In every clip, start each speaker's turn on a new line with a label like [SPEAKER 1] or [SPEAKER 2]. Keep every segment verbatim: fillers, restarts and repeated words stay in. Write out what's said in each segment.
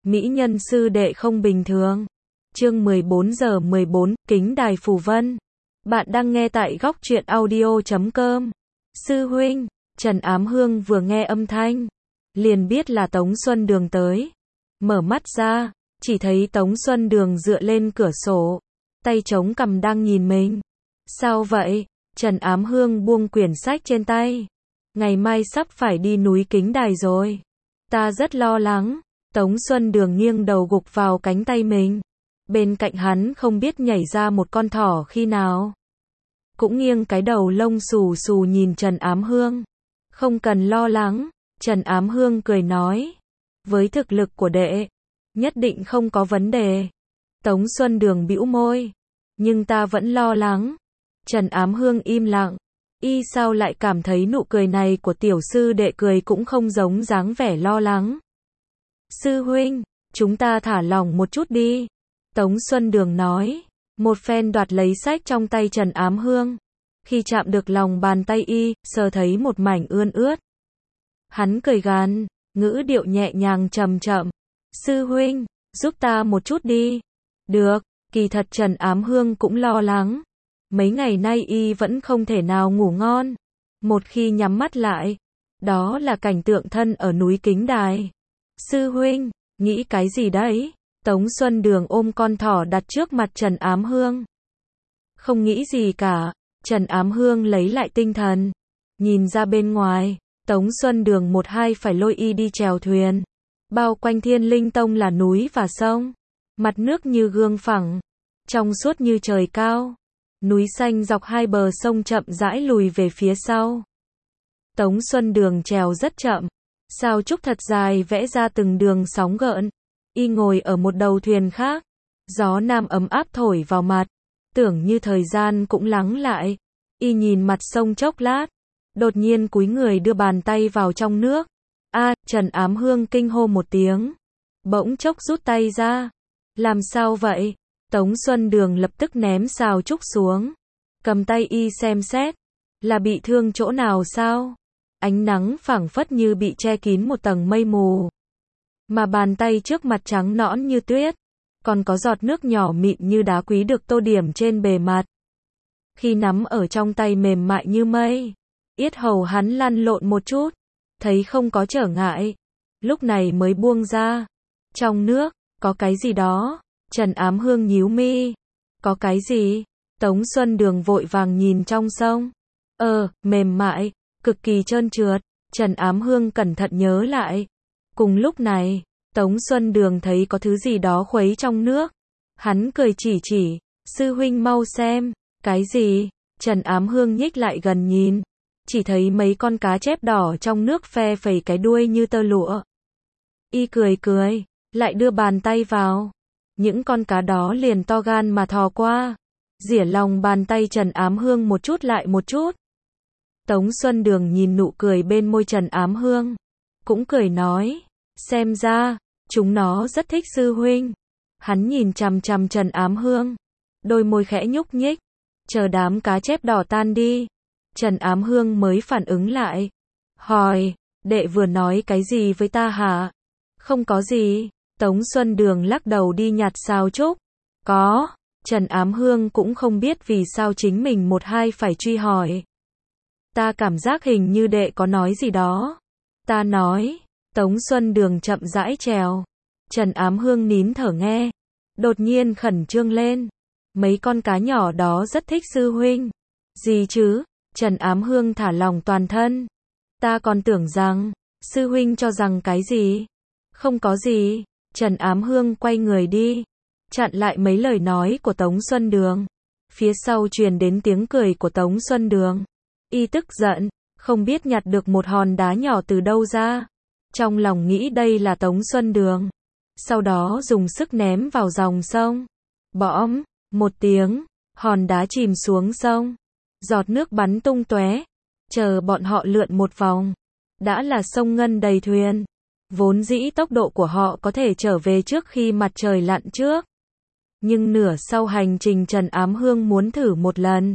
[SPEAKER 1] Mỹ nhân sư đệ không bình thường. Chương mười bốn giờ mười bốn, Kính đài phù vân. Bạn đang nghe tại góc truyện audio chấm com. Sư huynh, Trần Ám Hương vừa nghe âm thanh, liền biết là Tống Xuân Đường tới. Mở mắt ra, chỉ thấy Tống Xuân Đường dựa lên cửa sổ, tay chống cằm đang nhìn mình. Sao vậy? Trần Ám Hương buông quyển sách trên tay. Ngày mai sắp phải đi núi Kính Đài rồi. Ta rất lo lắng. Tống Xuân Đường nghiêng đầu gục vào cánh tay mình. Bên cạnh hắn không biết nhảy ra một con thỏ khi nào. Cũng nghiêng cái đầu lông xù xù nhìn Trần Ám Hương. Không cần lo lắng. Trần Ám Hương cười nói. Với thực lực của đệ, nhất định không có vấn đề. Tống Xuân Đường bĩu môi. Nhưng ta vẫn lo lắng. Trần Ám Hương im lặng. Y sao lại cảm thấy nụ cười này của tiểu sư đệ cười cũng không giống dáng vẻ lo lắng. Sư huynh, chúng ta thả lỏng một chút đi. Tống Xuân Đường nói. Một phen đoạt lấy sách trong tay Trần Ám Hương. Khi chạm được lòng bàn tay y, sờ thấy một mảnh ươn ướt. Hắn cười gằn, ngữ điệu nhẹ nhàng chậm chậm. Sư huynh, giúp ta một chút đi. Được, kỳ thật Trần Ám Hương cũng lo lắng. Mấy ngày nay y vẫn không thể nào ngủ ngon. Một khi nhắm mắt lại, đó là cảnh tượng thân ở núi Kính Đài. Sư huynh, nghĩ cái gì đấy? Tống Xuân Đường ôm con thỏ đặt trước mặt Trần Ám Hương. Không nghĩ gì cả. Trần Ám Hương lấy lại tinh thần. Nhìn ra bên ngoài, Tống Xuân Đường một hai phải lôi y đi chèo thuyền. Bao quanh Thiên Linh Tông là núi và sông. Mặt nước như gương phẳng, trong suốt như trời cao. Núi xanh dọc hai bờ sông chậm rãi lùi về phía sau. Tống Xuân Đường chèo rất chậm. Sao trúc thật dài vẽ ra từng đường sóng gợn. Y ngồi ở một đầu thuyền khác. Gió nam ấm áp thổi vào mặt. Tưởng như thời gian cũng lắng lại. Y nhìn mặt sông chốc lát. Đột nhiên cúi người đưa bàn tay vào trong nước. A, Trần Ám Hương kinh hô một tiếng. Bỗng chốc rút tay ra. Làm sao vậy? Tống Xuân Đường lập tức ném sào trúc xuống. Cầm tay y xem xét. Là bị thương chỗ nào sao? Ánh nắng phảng phất như bị che kín một tầng mây mù. Mà bàn tay trước mặt trắng nõn như tuyết. Còn có giọt nước nhỏ mịn như đá quý được tô điểm trên bề mặt. Khi nắm ở trong tay mềm mại như mây. Yết hầu hắn lăn lộn một chút. Thấy không có trở ngại. Lúc này mới buông ra. Trong nước, có cái gì đó. Trần Ám Hương nhíu mi. Có cái gì? Tống Xuân Đường vội vàng nhìn trong sông. Ờ, mềm mại, cực kỳ trơn trượt. Trần Ám Hương cẩn thận nhớ lại. Cùng lúc này, Tống Xuân Đường thấy có thứ gì đó khuấy trong nước. Hắn cười chỉ chỉ. Sư huynh mau xem. Cái gì? Trần Ám Hương nhích lại gần nhìn. Chỉ thấy mấy con cá chép đỏ trong nước phe phẩy cái đuôi như tơ lụa. Y cười cười, lại đưa bàn tay vào. Những con cá đó liền to gan mà thò qua. Rỉa lòng bàn tay Trần Ám Hương một chút lại một chút. Tống Xuân Đường nhìn nụ cười bên môi Trần Ám Hương. Cũng cười nói. Xem ra, chúng nó rất thích sư huynh. Hắn nhìn chằm chằm Trần Ám Hương. Đôi môi khẽ nhúc nhích. Chờ đám cá chép đỏ tan đi. Trần Ám Hương mới phản ứng lại. Hỏi, đệ vừa nói cái gì với ta hả? Không có gì. Tống Xuân Đường lắc đầu đi nhặt sào trúc. Có. Trần Ám Hương cũng không biết vì sao chính mình một hai phải truy hỏi. Ta cảm giác hình như đệ có nói gì đó. Ta nói. Tống Xuân Đường chậm rãi trèo. Trần Ám Hương nín thở nghe. Đột nhiên khẩn trương lên. Mấy con cá nhỏ đó rất thích sư huynh. Gì chứ? Trần Ám Hương thả lỏng toàn thân. Ta còn tưởng rằng, sư huynh cho rằng cái gì? Không có gì. Trần Ám Hương quay người đi. Chặn lại mấy lời nói của Tống Xuân Đường. Phía sau truyền đến tiếng cười của Tống Xuân Đường. Y tức giận, không biết nhặt được một hòn đá nhỏ từ đâu ra. Trong lòng nghĩ đây là Tống Xuân Đường. Sau đó dùng sức ném vào dòng sông. Bõm, một tiếng, hòn đá chìm xuống sông. Giọt nước bắn tung tóe. Chờ bọn họ lượn một vòng. Đã là sông ngân đầy thuyền. Vốn dĩ tốc độ của họ có thể trở về trước khi mặt trời lặn trước. Nhưng nửa sau hành trình Trần Ám Hương muốn thử một lần.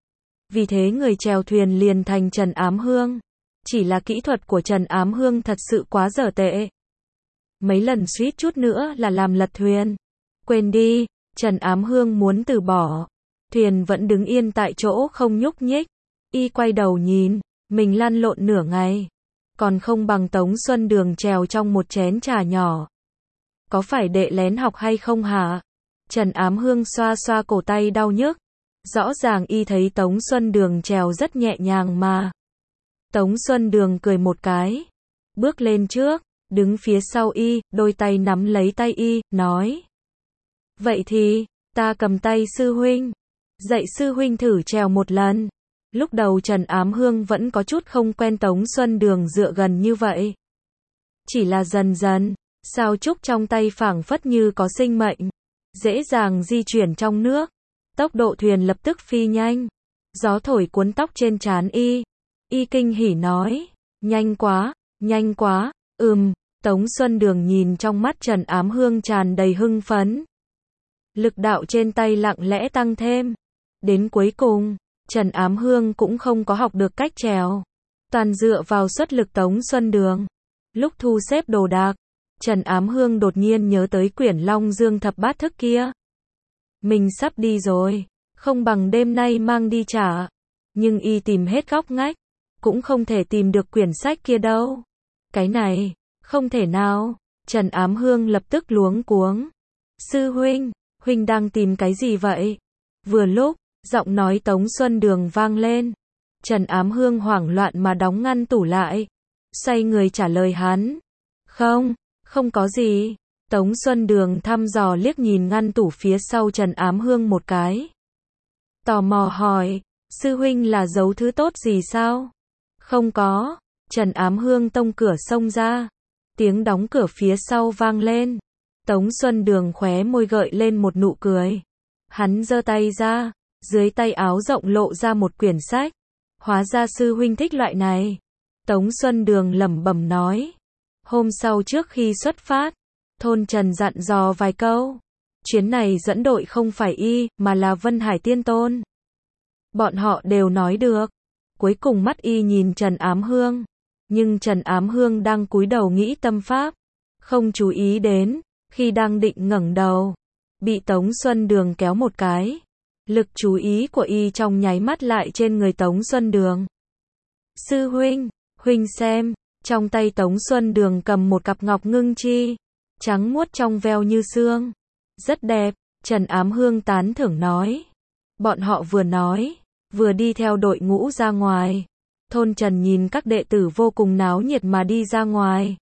[SPEAKER 1] Vì thế người chèo thuyền liền thành Trần Ám Hương. Chỉ là kỹ thuật của Trần Ám Hương thật sự quá dở tệ. mấy lần suýt chút nữa là làm lật thuyền. Quên đi, Trần Ám Hương muốn từ bỏ. Thuyền vẫn đứng yên tại chỗ không nhúc nhích. Y quay đầu nhìn, mình lăn lộn nửa ngày. Còn không bằng Tống Xuân Đường trèo trong một chén trà nhỏ. Có phải đệ lén học hay không hả? Trần Ám Hương xoa xoa cổ tay đau nhức. Rõ ràng y thấy Tống Xuân Đường trèo rất nhẹ nhàng mà. Tống Xuân Đường cười một cái. Bước lên trước, đứng phía sau y, đôi tay nắm lấy tay y, nói. Vậy thì, ta cầm tay sư huynh. Dạy sư huynh thử trèo một lần. Lúc đầu Trần Ám Hương vẫn có chút không quen Tống Xuân Đường dựa gần như vậy. Chỉ là dần dần, sao trúc trong tay phảng phất như có sinh mệnh. Dễ dàng di chuyển trong nước. Tốc độ thuyền lập tức phi nhanh. Gió thổi cuốn tóc trên trán y. Y kinh hỉ nói. Nhanh quá, nhanh quá, ừm. Tống Xuân Đường nhìn trong mắt Trần Ám Hương tràn đầy hưng phấn. Lực đạo trên tay lặng lẽ tăng thêm. Đến cuối cùng, Trần Ám Hương cũng không có học được cách trèo. Toàn dựa vào xuất lực Tống Xuân Đường. Lúc thu xếp đồ đạc, Trần Ám Hương đột nhiên nhớ tới quyển Long Dương Thập Bát Thức kia. Mình sắp đi rồi, không bằng đêm nay mang đi trả. Nhưng y tìm hết góc ngách, cũng không thể tìm được quyển sách kia đâu. Cái này, không thể nào. Trần Ám Hương lập tức luống cuống. Sư huynh, huynh đang tìm cái gì vậy? Vừa lúc, giọng nói Tống Xuân Đường vang lên. Trần Ám Hương hoảng loạn mà đóng ngăn tủ lại. Xoay người trả lời hắn. Không, không có gì. Tống Xuân Đường thăm dò liếc nhìn ngăn tủ phía sau Trần Ám Hương một cái. Tò mò hỏi, sư huynh là giấu thứ tốt gì sao? Không có. Trần Ám Hương tông cửa xông ra. Tiếng đóng cửa phía sau vang lên. Tống Xuân Đường khóe môi gợi lên một nụ cười. Hắn giơ tay ra, dưới tay áo rộng lộ ra một quyển sách. Hóa ra sư huynh thích loại này. Tống Xuân Đường lẩm bẩm nói. Hôm sau trước khi xuất phát, Thôn Trần dặn dò vài câu. Chuyến này dẫn đội không phải y, mà là Vân Hải Tiên Tôn. Bọn họ đều nói được. Cuối cùng mắt y nhìn Trần Ám Hương. Nhưng Trần Ám Hương đang cúi đầu nghĩ tâm pháp. Không chú ý đến, khi đang định ngẩng đầu. Bị Tống Xuân Đường kéo một cái. Lực chú ý của y trong nháy mắt lại trên người Tống Xuân Đường. Sư huynh, huynh xem. Trong tay Tống Xuân Đường cầm một cặp ngọc ngưng chi. Trắng muốt trong veo như xương. Rất đẹp, Trần Ám Hương tán thưởng nói. Bọn họ vừa nói, vừa đi theo đội ngũ ra ngoài. Thôn Trần nhìn các đệ tử vô cùng náo nhiệt mà đi ra ngoài.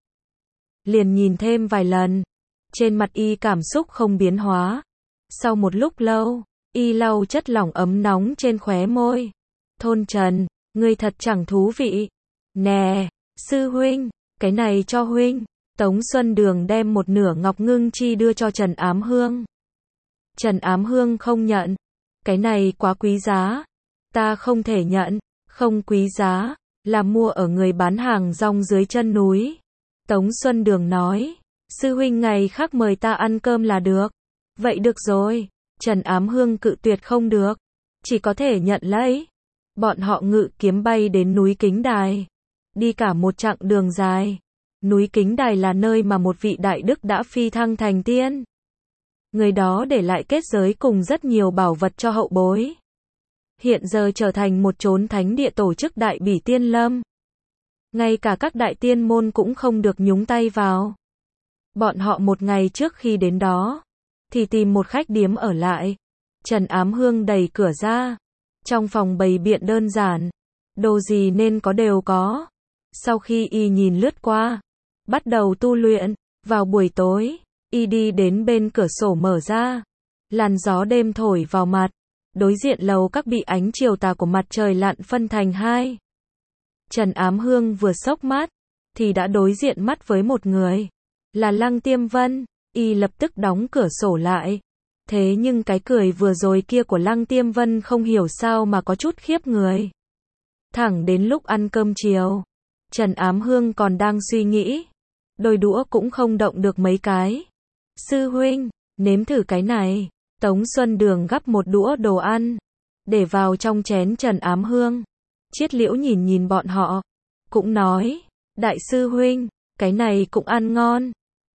[SPEAKER 1] Liền nhìn thêm vài lần. Trên mặt y cảm xúc không biến hóa. Sau một lúc lâu, y lau chất lỏng ấm nóng trên khóe môi. Thôn Trần, ngươi thật chẳng thú vị. Nè, sư huynh, cái này cho huynh. Tống Xuân Đường đem một nửa ngọc ngưng chi đưa cho Trần Ám Hương. Trần Ám Hương không nhận. Cái này quá quý giá. Ta không thể nhận. Không quý giá, là mua ở người bán hàng rong dưới chân núi. Tống Xuân Đường nói. Sư huynh ngày khác mời ta ăn cơm là được. Vậy được rồi. Trần Ám Hương cự tuyệt không được. Chỉ có thể nhận lấy. Bọn họ ngự kiếm bay đến núi Kính Đài. Đi cả một chặng đường dài. Núi Kính Đài là nơi mà một vị đại đức đã phi thăng thành tiên. Người đó để lại kết giới cùng rất nhiều bảo vật cho hậu bối. Hiện giờ trở thành một chốn thánh địa tổ chức đại bỉ tiên lâm. Ngay cả các đại tiên môn cũng không được nhúng tay vào. Bọn họ một ngày trước khi đến đó, thì tìm một khách điếm ở lại. Trần Ám Hương đẩy cửa ra. Trong phòng bày biện đơn giản. Đồ gì nên có đều có. Sau khi y nhìn lướt qua, bắt đầu tu luyện. Vào buổi tối, y đi đến bên cửa sổ mở ra. Làn gió đêm thổi vào mặt. Đối diện lầu các bị ánh chiều tà của mặt trời lặn phân thành hai. Trần Ám Hương vừa xốc mắt, thì đã đối diện mắt với một người. Là Lăng Tiêm Vân. Y lập tức đóng cửa sổ lại. Thế nhưng cái cười vừa rồi kia của Lăng Tiêm Vân không hiểu sao mà có chút khiếp người. Thẳng đến lúc ăn cơm chiều, Trần Ám Hương còn đang suy nghĩ. Đôi đũa cũng không động được mấy cái. Sư huynh, nếm thử cái này. Tống Xuân Đường gắp một đũa đồ ăn, để vào trong chén Trần Ám Hương. Chiết Liễu nhìn nhìn bọn họ, cũng nói, đại sư huynh, cái này cũng ăn ngon.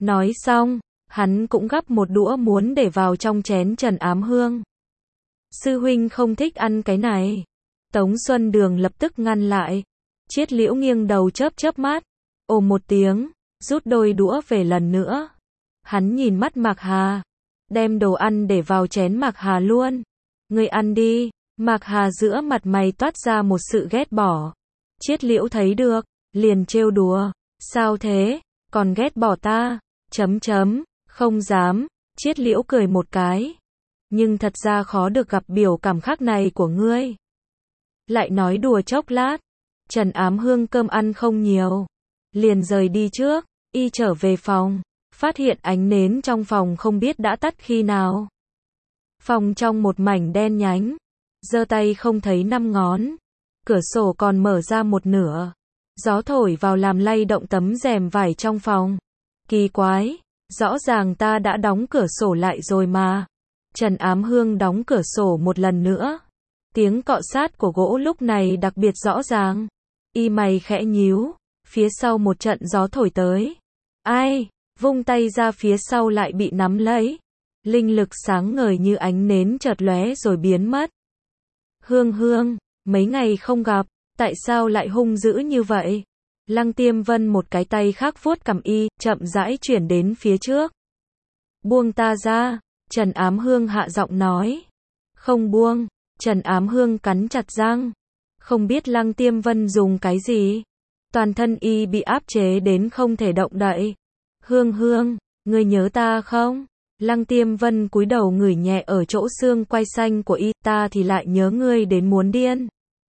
[SPEAKER 1] Nói xong, hắn cũng gắp một đũa muốn để vào trong chén Trần Ám Hương. Sư huynh không thích ăn cái này. Tống Xuân Đường lập tức ngăn lại. Chiết Liễu nghiêng đầu chớp chớp mắt, ồ một tiếng, rút đôi đũa về lần nữa. Hắn nhìn mắt Mạc Hà, đem đồ ăn để vào chén Mạc Hà luôn. Ngươi ăn đi. Mạc Hà giữa mặt mày toát ra một sự ghét bỏ. Chiết Liễu thấy được, liền trêu đùa, sao thế, còn ghét bỏ ta, chấm chấm, không dám. Chiết Liễu cười một cái, nhưng thật ra khó được gặp biểu cảm khác này của ngươi. Lại nói đùa chốc lát, Trần Ám Hương cơm ăn không nhiều, liền rời đi trước. Y trở về phòng, phát hiện ánh nến trong phòng không biết đã tắt khi nào. Phòng trong một mảnh đen nhánh, giơ tay không thấy năm ngón, cửa sổ còn mở ra một nửa, gió thổi vào làm lay động tấm rèm vải trong phòng. Kỳ quái, rõ ràng ta đã đóng cửa sổ lại rồi mà. Trần Ám Hương đóng cửa sổ một lần nữa, tiếng cọ sát của gỗ lúc này đặc biệt rõ ràng. Y mày khẽ nhíu, phía sau một trận gió thổi tới. Ai, vung tay ra phía sau lại bị nắm lấy. Linh lực sáng ngời như ánh nến chợt lóe rồi biến mất. Hương Hương, mấy ngày không gặp, tại sao lại hung dữ như vậy? Lăng Tiêm Vân một cái tay khác vuốt cằm y, chậm rãi chuyển đến phía trước. Buông ta ra, Trần Ám Hương hạ giọng nói. Không buông. Trần Ám Hương cắn chặt răng. Không biết Lăng Tiêm Vân dùng cái gì? Toàn thân y bị áp chế đến không thể động đậy. Hương Hương, ngươi nhớ ta không? Lăng Tiêm Vân cúi đầu ngửi nhẹ ở chỗ xương quai xanh của y, ta thì lại nhớ ngươi đến muốn điên.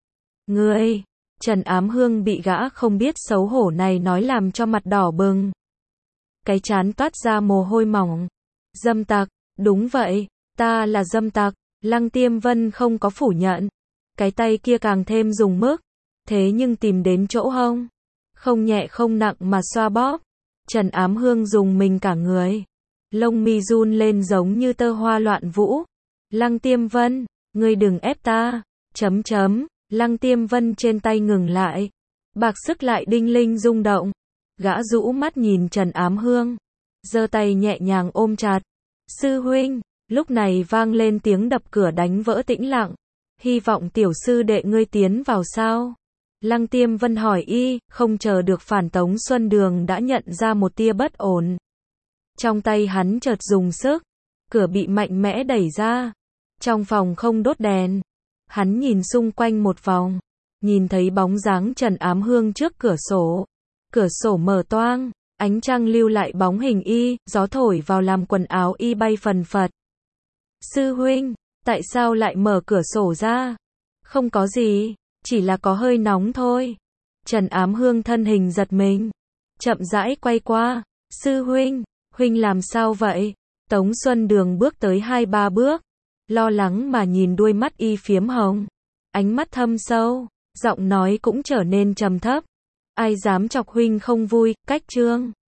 [SPEAKER 1] Ngươi, Trần Ám Hương bị gã không biết xấu hổ này nói làm cho mặt đỏ bừng. Cái trán toát ra mồ hôi mỏng. Dâm tặc, đúng vậy, ta là dâm tặc. Lăng Tiêm Vân không có phủ nhận. Cái tay kia càng thêm dùng mức. Thế nhưng tìm đến chỗ hông. Không nhẹ không nặng mà xoa bóp. Trần Ám Hương dùng mình cả người. Lông mi run lên giống như tơ hoa loạn vũ. Lăng Tiêm Vân, ngươi đừng ép ta. Chấm chấm, Lăng Tiêm Vân trên tay ngừng lại. Bạc sức lại đinh linh rung động. Gã rũ mắt nhìn Trần Ám Hương. Giơ tay nhẹ nhàng ôm chặt. Sư huynh, lúc này vang lên tiếng đập cửa đánh vỡ tĩnh lặng. Hy vọng tiểu sư đệ ngươi tiến vào sao? Lăng Tiêm Vân hỏi y, không chờ được phản Tống Xuân Đường đã nhận ra một tia bất ổn. Trong tay hắn chợt dùng sức, cửa bị mạnh mẽ đẩy ra. Trong phòng không đốt đèn. Hắn nhìn xung quanh một vòng, nhìn thấy bóng dáng Trần Ám Hương trước cửa sổ. Cửa sổ mở toang, ánh trăng lưu lại bóng hình y, gió thổi vào làm quần áo y bay phần phật. Sư huynh, tại sao lại mở cửa sổ ra? Không có gì, chỉ là có hơi nóng thôi. Trần Ám Hương thân hình giật mình, chậm rãi quay qua. Sư huynh, huynh làm sao vậy? Tống Xuân Đường bước tới hai ba bước, lo lắng mà nhìn đuôi mắt y phiếm hồng. Ánh mắt thâm sâu, giọng nói cũng trở nên trầm thấp. Ai dám chọc huynh không vui, cách trương.